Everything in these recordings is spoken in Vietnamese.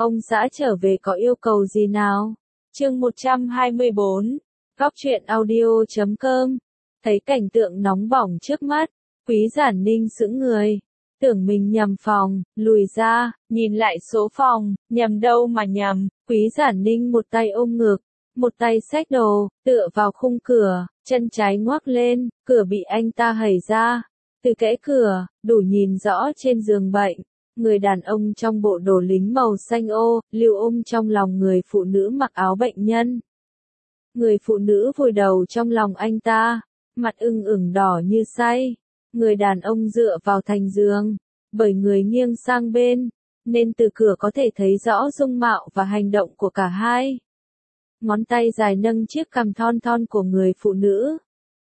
Ông xã trở về có yêu cầu gì nào? Chương 124, Góc truyện audio.com. Thấy cảnh tượng nóng bỏng trước mắt, Quý Giản Ninh sững người, tưởng mình nhầm phòng, lùi ra, nhìn lại số phòng, nhầm đâu mà nhầm. Quý Giản Ninh một tay ôm ngực, một tay xách đồ, tựa vào khung cửa, chân trái ngoác lên, cửa bị anh ta hẩy ra. Từ kẽ cửa, đủ nhìn rõ trên giường bệnh, người đàn ông trong bộ đồ lính màu xanh ô, lưu ôm trong lòng người phụ nữ mặc áo bệnh nhân. Người phụ nữ vùi đầu trong lòng anh ta, mặt ửng ửng đỏ như say. Người đàn ông dựa vào thành giường, bởi người nghiêng sang bên, nên từ cửa có thể thấy rõ dung mạo và hành động của cả hai. Ngón tay dài nâng chiếc cằm thon thon của người phụ nữ.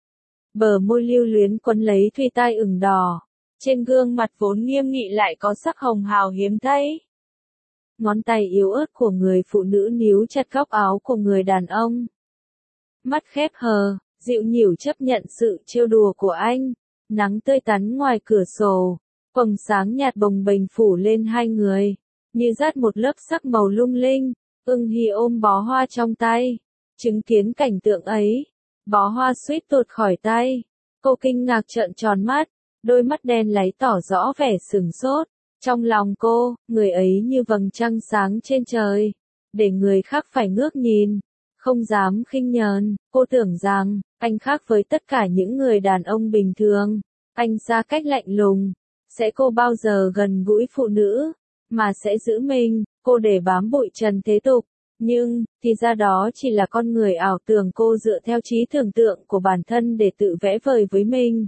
Bờ môi lưu luyến quấn lấy thùy tai ửng đỏ. Trên gương mặt vốn nghiêm nghị lại có sắc hồng hào hiếm thấy. Ngón tay yếu ớt của người phụ nữ níu chặt góc áo của người đàn ông. Mắt khép hờ, dịu nhỉu chấp nhận sự trêu đùa của anh. Nắng tươi tắn ngoài cửa sổ, quầng sáng nhạt bồng bềnh phủ lên hai người, như dát một lớp sắc màu lung linh. Ưng Hy ôm bó hoa trong tay, chứng kiến cảnh tượng ấy, bó hoa suýt tuột khỏi tay. Cô kinh ngạc trợn tròn mắt, đôi mắt đen láy tỏ rõ vẻ sửng sốt. Trong lòng cô, người ấy như vầng trăng sáng trên trời, để người khác phải ngước nhìn, không dám khinh nhờn. Cô tưởng rằng, anh khác với tất cả những người đàn ông bình thường, anh xa cách lạnh lùng, sẽ cô bao giờ gần gũi phụ nữ, mà sẽ giữ mình, cô để bám bụi trần thế tục. Nhưng, thì ra đó chỉ là con người ảo tưởng cô dựa theo trí tưởng tượng của bản thân để tự vẽ vời với mình.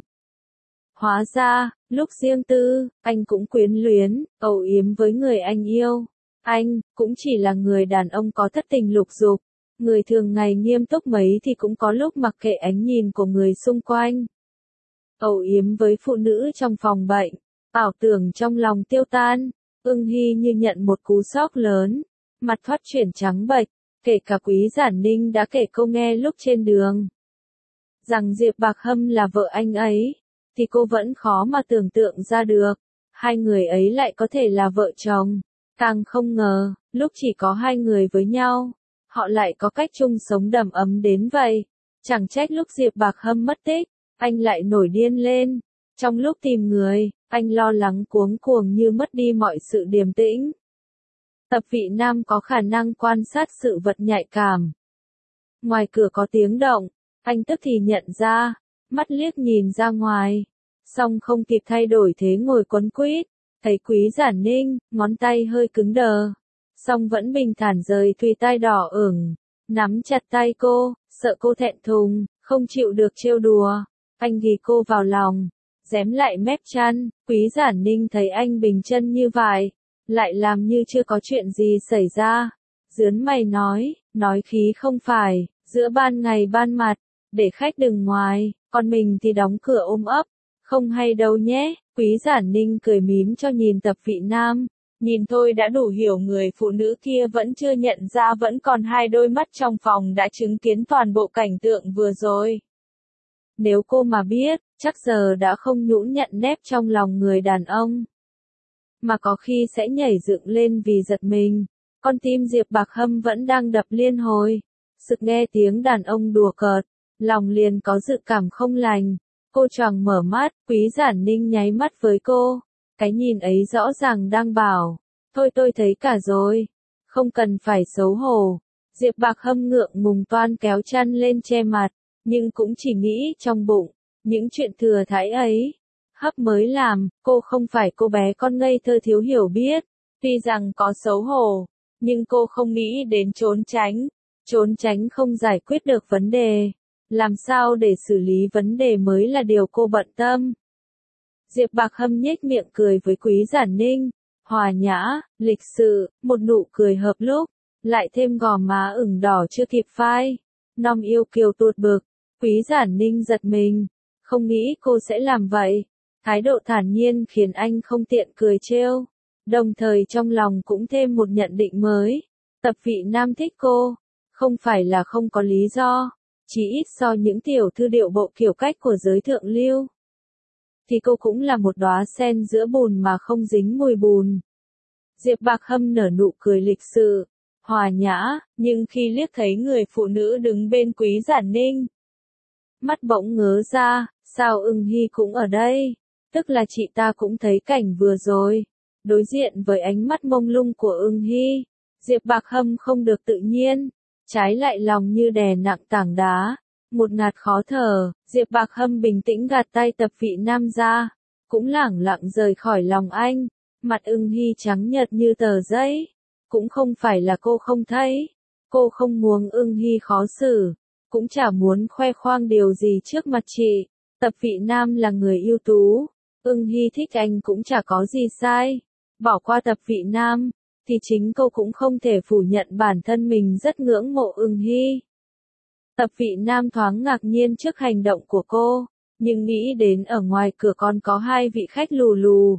Hóa ra, lúc riêng tư, anh cũng quyến luyến, âu yếm với người anh yêu. Anh, cũng chỉ là người đàn ông có thất tình lục dục. Người thường ngày nghiêm túc mấy thì cũng có lúc mặc kệ ánh nhìn của người xung quanh. Âu yếm với phụ nữ trong phòng bệnh, ảo tưởng trong lòng tiêu tan. Ưng Hy như nhận một cú sốc lớn, mặt thoát chuyển trắng bệch, kể cả Quý Giản Ninh đã kể cô nghe lúc trên đường. Rằng Diệp Bạc Hâm là vợ anh ấy, thì cô vẫn khó mà tưởng tượng ra được, hai người ấy lại có thể là vợ chồng. Càng không ngờ, lúc chỉ có hai người với nhau, họ lại có cách chung sống đầm ấm đến vậy. Chẳng trách lúc Diệp Bạc Hâm mất tích, anh lại nổi điên lên. Trong lúc tìm người, anh lo lắng cuống cuồng như mất đi mọi sự điềm tĩnh. Tập vị nam có khả năng quan sát sự vật nhạy cảm. Ngoài cửa có tiếng động, anh tức thì nhận ra, mắt liếc nhìn ra ngoài, song không kịp thay đổi thế ngồi quấn quýt. Thấy Quý Giản Ninh, ngón tay hơi cứng đờ, song vẫn bình thản rời thùy tai đỏ ửng, nắm chặt tay cô, sợ cô thẹn thùng, không chịu được trêu đùa. Anh ghi cô vào lòng, rém lại mép chăn. Quý Giản Ninh thấy anh bình chân như vậy, lại làm như chưa có chuyện gì xảy ra. Dướn mày nói khí không phải, giữa ban ngày ban mặt, để khách đừng ngoài, còn mình thì đóng cửa ôm ấp. Không hay đâu nhé. Quý Giản Ninh cười mím cho nhìn tập vị nam. Nhìn thôi đã đủ hiểu người phụ nữ kia vẫn chưa nhận ra vẫn còn hai đôi mắt trong phòng đã chứng kiến toàn bộ cảnh tượng vừa rồi. Nếu cô mà biết, chắc giờ đã không nhũn nhặn nép trong lòng người đàn ông, mà có khi sẽ nhảy dựng lên vì giật mình. Con tim Diệp Bạc Hâm vẫn đang đập liên hồi. Sực nghe tiếng đàn ông đùa cợt, lòng liền có dự cảm không lành. Cô choàng mở mắt, Quý Giản Ninh nháy mắt với cô. Cái nhìn ấy rõ ràng đang bảo, thôi tôi thấy cả rồi, không cần phải xấu hổ. Diệp Bạc Hâm ngượng ngùng toan kéo chăn lên che mặt, nhưng cũng chỉ nghĩ trong bụng, những chuyện thừa thãi ấy. Hấp mới làm, cô không phải cô bé con ngây thơ thiếu hiểu biết. Tuy rằng có xấu hổ, nhưng cô không nghĩ đến trốn tránh. Trốn tránh không giải quyết được vấn đề. Làm sao để xử lý vấn đề mới là điều cô bận tâm. Diệp Bạc Hâm nhếch miệng cười với Quý Giản Ninh, hòa nhã, lịch sự, một nụ cười hợp lúc, lại thêm gò má ửng đỏ chưa kịp phai, non yêu kiều tuột bực. Quý Giản Ninh giật mình, không nghĩ cô sẽ làm vậy. Thái độ thản nhiên khiến anh không tiện cười trêu, đồng thời trong lòng cũng thêm một nhận định mới. Tập vị nam thích cô, không phải là không có lý do. Chỉ ít so những tiểu thư điệu bộ kiểu cách của giới thượng lưu, thì cô cũng là một đóa sen giữa bùn mà không dính mùi bùn. Diệp Bạc Hâm nở nụ cười lịch sự, hòa nhã, nhưng khi liếc thấy người phụ nữ đứng bên Quý Giản Ninh, mắt bỗng ngớ ra, sao Ưng Hy cũng ở đây, tức là chị ta cũng thấy cảnh vừa rồi. Đối diện với ánh mắt mông lung của Ưng Hy, Diệp Bạc Hâm không được tự nhiên, trái lại lòng như đè nặng tảng đá, một ngạt khó thở. Diệp Bạc Hâm bình tĩnh gạt tay Tập Vị Nam ra, cũng lẳng lặng rời khỏi lòng anh. Mặt Ưng Hy trắng nhợt như tờ giấy, cũng không phải là cô không thấy, cô không muốn Ưng Hy khó xử, cũng chả muốn khoe khoang điều gì trước mặt chị. Tập Vị Nam là người ưu tú, Ưng Hy thích anh cũng chả có gì sai. Bỏ qua Tập Vị Nam, thì chính cô cũng không thể phủ nhận bản thân mình rất ngưỡng mộ Ưng Hy. Tập Vị Nam thoáng ngạc nhiên trước hành động của cô, nhưng nghĩ đến ở ngoài cửa còn có hai vị khách lù lù,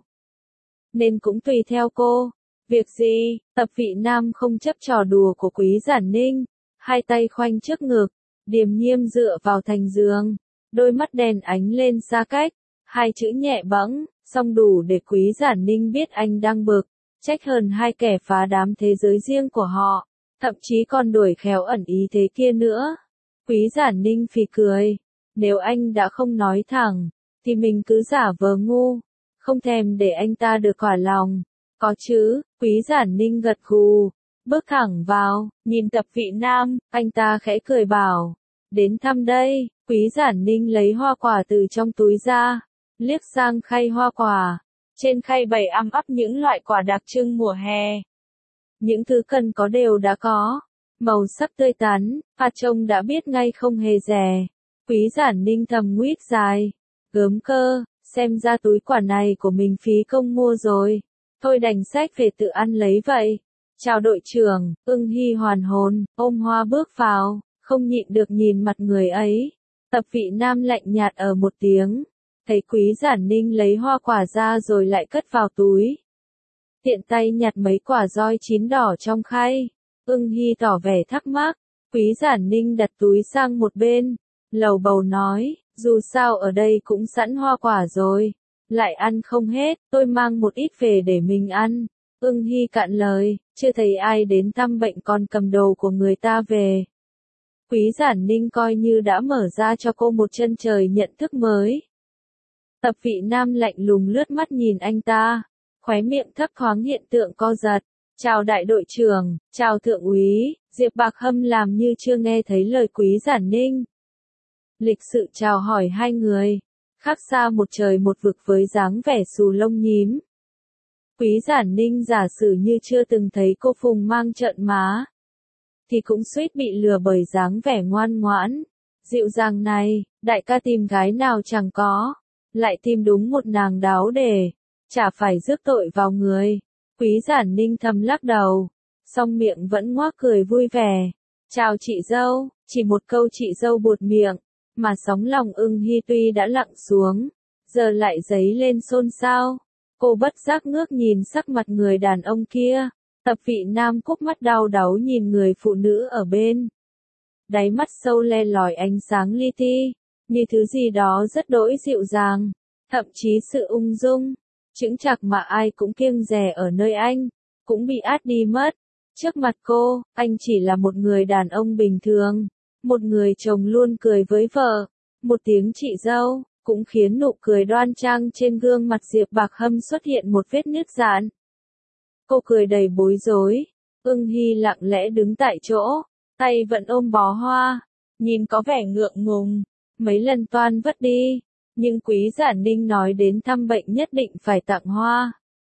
nên cũng tùy theo cô. Việc gì? Tập Vị Nam không chấp trò đùa của Quý Giản Ninh, hai tay khoanh trước ngực, điềm nhiên dựa vào thành giường, đôi mắt đèn ánh lên xa cách, hai chữ nhẹ bẫng, song đủ để Quý Giản Ninh biết anh đang bực, trách hờn hai kẻ phá đám thế giới riêng của họ, thậm chí còn đuổi khéo ẩn ý thế kia nữa. Quý Giản Ninh phì cười, nếu anh đã không nói thẳng, thì mình cứ giả vờ ngu, không thèm để anh ta được thỏa lòng. Có chứ, Quý Giản Ninh gật gù, bước thẳng vào, nhìn Tập Vị Nam, anh ta khẽ cười bảo, đến thăm đây. Quý Giản Ninh lấy hoa quả từ trong túi ra, liếc sang khay hoa quả, trên khay bày ắp những loại quả đặc trưng mùa hè. Những thứ cần có đều đã có, màu sắc tươi tắn, pha trông đã biết ngay không hề rẻ. Quý Giản Ninh thầm nguyết dài, gớm cơ, xem ra túi quả này của mình phí công mua rồi, thôi đành xách về tự ăn lấy vậy. Chào đội trưởng. Ưng Hy hoàn hồn, ôm hoa bước vào, không nhịn được nhìn mặt người ấy. Tập Vị Nam lạnh nhạt ở một tiếng, thấy Quý Giản Ninh lấy hoa quả ra rồi lại cất vào túi. Tiện tay nhặt mấy quả roi chín đỏ trong khay. Ưng Hy tỏ vẻ thắc mắc, Quý Giản Ninh đặt túi sang một bên, lầu bầu nói, dù sao ở đây cũng sẵn hoa quả rồi, lại ăn không hết, tôi mang một ít về để mình ăn. Ưng Hy cạn lời, chưa thấy ai đến thăm bệnh còn cầm đồ của người ta về. Quý Giản Ninh coi như đã mở ra cho cô một chân trời nhận thức mới. Tập Vị Nam lạnh lùng lướt mắt nhìn anh ta, khóe miệng thấp thoáng hiện tượng co giật. Chào đại đội trưởng, chào thượng úy. Diệp Bạc Hâm làm như chưa nghe thấy lời Quý Giản Ninh. Lịch sự chào hỏi hai người, khác xa một trời một vực với dáng vẻ xù lông nhím. Quý Giản Ninh giả sử như chưa từng thấy cô phùng mang trợn má, thì cũng suýt bị lừa bởi dáng vẻ ngoan ngoãn, dịu dàng này. Đại ca tìm gái nào chẳng có, lại tìm đúng một nàng đáo để, chả phải rước tội vào người. Quý Giản Ninh thầm lắc đầu, song miệng vẫn ngoác cười vui vẻ. Chào chị dâu. Chỉ một câu chị dâu buột miệng, mà sóng lòng Ưng Hy tuy đã lặng xuống, giờ lại dấy lên xôn xao. Cô bất giác ngước nhìn sắc mặt người đàn ông kia. Tập Vị Nam cúp mắt đau đáu nhìn người phụ nữ ở bên. Đáy mắt sâu le lỏi ánh sáng li ti, như thứ gì đó rất đỗi dịu dàng, thậm chí sự ung dung, chững chạc mà ai cũng kiêng dè ở nơi anh, cũng bị át đi mất. Trước mặt cô, anh chỉ là một người đàn ông bình thường, một người chồng luôn cười với vợ. Một tiếng chị dâu, cũng khiến nụ cười đoan trang trên gương mặt Diệp Bạc Hâm xuất hiện một vết nứt giãn. Cô cười đầy bối rối. Ưng Hy lặng lẽ đứng tại chỗ, tay vẫn ôm bó hoa, nhìn có vẻ ngượng ngùng, mấy lần toan vứt đi, nhưng Quý Giản Ninh nói đến thăm bệnh nhất định phải tặng hoa.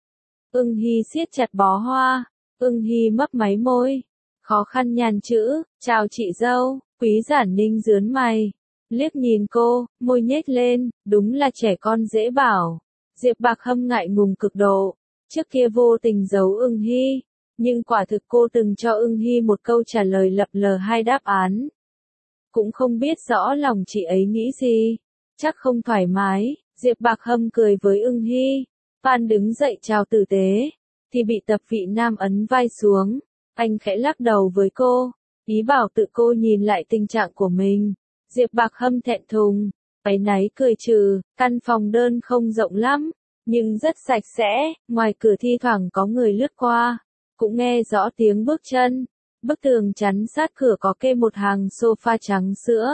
Ưng Hy siết chặt bó hoa. Ưng Hy mấp máy môi, khó khăn nhàn chữ, chào chị dâu. Quý Giản Ninh rướn mày, liếc nhìn cô, môi nhếch lên, đúng là trẻ con dễ bảo. Diệp Bạc Hâm ngại ngùng cực độ, trước kia vô tình giấu Ưng Hy, nhưng quả thực cô từng cho Ưng Hy một câu trả lời lập lờ hai đáp án. Cũng không biết rõ lòng chị ấy nghĩ gì, chắc không thoải mái. Diệp Bạc Hâm cười với Ưng Hy, Phan đứng dậy chào tử tế, thì bị Tập Vị Nam ấn vai xuống. Anh khẽ lắc đầu với cô, ý bảo tự cô nhìn lại tình trạng của mình. Diệp Bạc Hâm thẹn thùng, áy náy cười trừ, căn phòng đơn không rộng lắm, nhưng rất sạch sẽ, ngoài cửa thi thoảng có người lướt qua, cũng nghe rõ tiếng bước chân. Bức tường chắn sát cửa có kê một hàng sofa trắng sữa.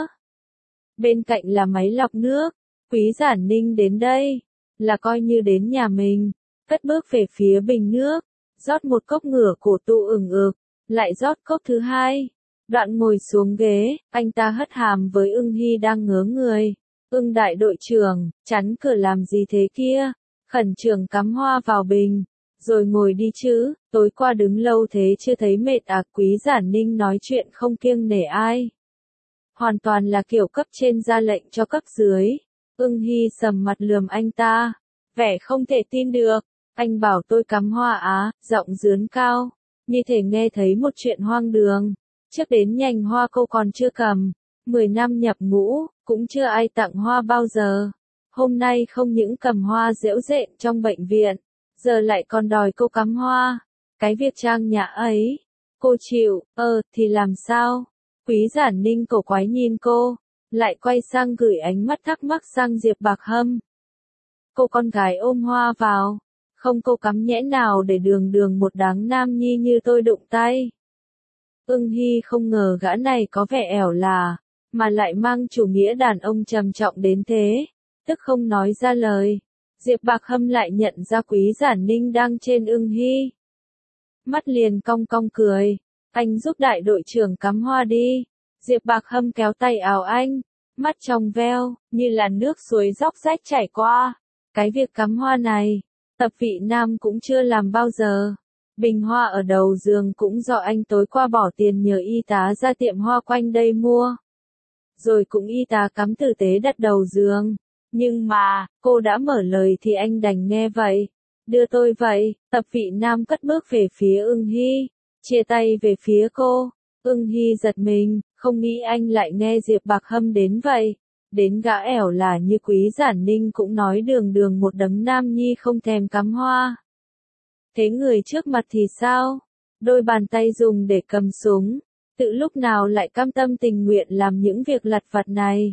Bên cạnh là máy lọc nước. Quý Giản Ninh đến đây, là coi như đến nhà mình, cất bước về phía bình nước, rót một cốc ngửa cổ tụ ửng ực, lại rót cốc thứ hai. Đoạn ngồi xuống ghế, anh ta hất hàm với Ưng Hy đang ngớ người. Ưng đại đội trưởng, chắn cửa làm gì thế kia? Khẩn trương cắm hoa vào bình, rồi ngồi đi chứ, tối qua đứng lâu thế chưa thấy mệt à? Quý Giản Ninh nói chuyện không kiêng nể ai. Hoàn toàn là kiểu cấp trên ra lệnh cho cấp dưới. Ưng Hy sầm mặt lườm anh ta, vẻ không thể tin được. Anh bảo tôi cắm hoa á, giọng dướn cao, như thể nghe thấy một chuyện hoang đường. Trước đến nhành hoa cô còn chưa cầm, 10 năm nhập ngũ, cũng chưa ai tặng hoa bao giờ. Hôm nay không những cầm hoa giễu rện trong bệnh viện, giờ lại còn đòi cô cắm hoa. Cái việc trang nhã ấy, cô chịu, thì làm sao? Quý Giản Ninh cổ quái nhìn cô, lại quay sang gửi ánh mắt thắc mắc sang Diệp Bạc Hâm. Cô con gái ôm hoa vào, không cô cắm nhẽ nào để đường đường một đáng nam nhi như tôi đụng tay. Ưng Hy không ngờ gã này có vẻ ẻo là, mà lại mang chủ nghĩa đàn ông trầm trọng đến thế, tức không nói ra lời. Diệp Bạc Hâm lại nhận ra Quý Giản Ninh đang trên Ưng Hy. Mắt liền cong cong cười, anh giúp đại đội trưởng cắm hoa đi. Diệp Bạc Hâm kéo tay áo anh, mắt trong veo, như là nước suối róc rách chảy qua. Cái việc cắm hoa này, Tập Vị Nam cũng chưa làm bao giờ. Bình hoa ở đầu giường cũng do anh tối qua bỏ tiền nhờ y tá ra tiệm hoa quanh đây mua. Rồi cũng y tá cắm tử tế đặt đầu giường. Nhưng mà, cô đã mở lời thì anh đành nghe vậy. Đưa tôi vậy. Tập Vị Nam cất bước về phía Ưng Hy, chia tay về phía cô. Ưng Hy giật mình, không nghĩ anh lại nghe Diệp Bạc Hâm đến vậy. Đến gã ẻo là như Quý Giản Ninh cũng nói đường đường một đấng nam nhi không thèm cắm hoa. Thế người trước mặt thì sao? Đôi bàn tay dùng để cầm súng, tự lúc nào lại cam tâm tình nguyện làm những việc lặt vặt này.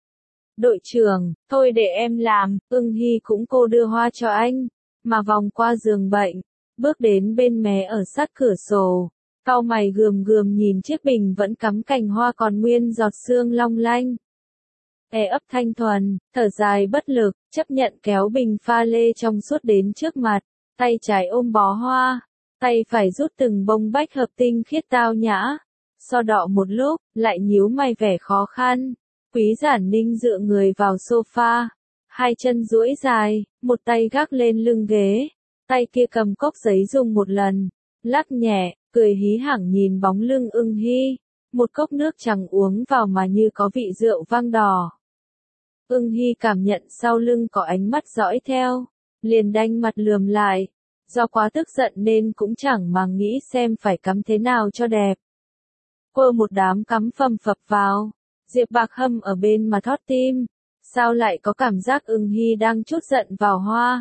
Đội trưởng, thôi để em làm. Ưng Hy cũng cô đưa hoa cho anh, mà vòng qua giường bệnh, bước đến bên mé ở sát cửa sổ, cau mày gườm gườm nhìn chiếc bình vẫn cắm cành hoa còn nguyên giọt sương long lanh. Ấp thanh thuần, thở dài bất lực, chấp nhận kéo bình pha lê trong suốt đến trước mặt, tay trái ôm bó hoa, tay phải rút từng bông bách hợp tinh khiết tao nhã. So đọ một lúc, lại nhíu mày vẻ khó khăn. Quý Giản Ninh dựa người vào sofa, hai chân duỗi dài, một tay gác lên lưng ghế, tay kia cầm cốc giấy dùng một lần, lắc nhẹ, cười hí hửng nhìn bóng lưng Ưng Hy, một cốc nước trắng uống vào mà như có vị rượu vang đỏ. Ưng Hy cảm nhận sau lưng có ánh mắt dõi theo, liền đanh mặt lườm lại, do quá tức giận nên cũng chẳng màng nghĩ xem phải cắm thế nào cho đẹp. Quơ một đám cắm phầm phập vào, Diệp Bạc Hâm ở bên mà thót tim, sao lại có cảm giác Ưng Hy đang trút giận vào hoa.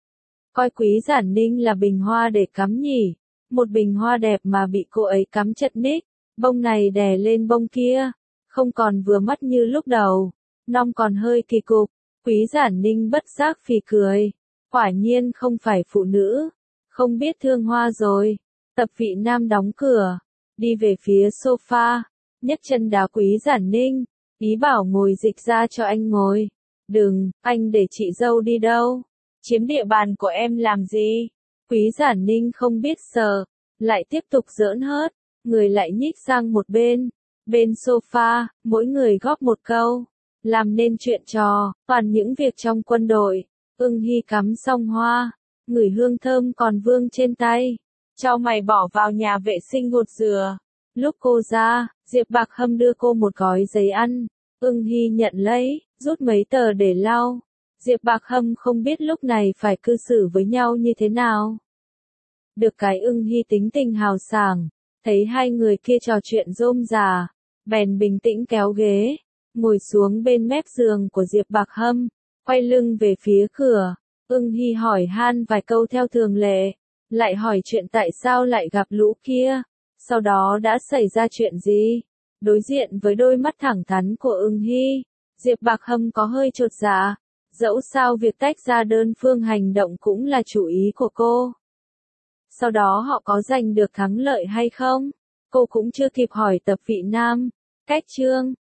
Coi Quý Giản Ninh là bình hoa để cắm nhỉ, một bình hoa đẹp mà bị cô ấy cắm chật ních, bông này đè lên bông kia, không còn vừa mắt như lúc đầu, nong còn hơi kỳ cục. Quý Giản Ninh bất giác phì cười, quả nhiên không phải phụ nữ, không biết thương hoa rồi. Tập Vị Nam đóng cửa, đi về phía sofa, nhấc chân đá Quý Giản Ninh, ý bảo ngồi dịch ra cho anh ngồi. Đừng, anh để chị dâu đi đâu, chiếm địa bàn của em làm gì? Quý Giản Ninh không biết sợ, lại tiếp tục giỡn hớt, người lại nhích sang một bên. Bên sofa, mỗi người góp một câu, làm nên chuyện trò, toàn những việc trong quân đội. Ưng Hy cắm xong hoa, ngửi hương thơm còn vương trên tay, cho mày bỏ vào nhà vệ sinh gột rửa. Lúc cô ra, Diệp Bạc Hâm đưa cô một gói giấy ăn, Ưng Hy nhận lấy, rút mấy tờ để lau. Diệp Bạc Hâm không biết lúc này phải cư xử với nhau như thế nào. Được cái Ưng Hy tính tình hào sảng, thấy hai người kia trò chuyện rôm rà, bèn bình tĩnh kéo ghế, ngồi xuống bên mép giường của Diệp Bạc Hâm, quay lưng về phía cửa. Ưng Hy hỏi han vài câu theo thường lệ, lại hỏi chuyện tại sao lại gặp lũ kia, sau đó đã xảy ra chuyện gì. Đối diện với đôi mắt thẳng thắn của Ưng Hy, Diệp Bạc Hâm có hơi chột dạ, Dẫu sao việc tách ra đơn phương hành động cũng là chủ ý của cô. Sau đó họ có giành được thắng lợi hay không? Cô cũng chưa kịp hỏi Tập Vị Nam. Cách chương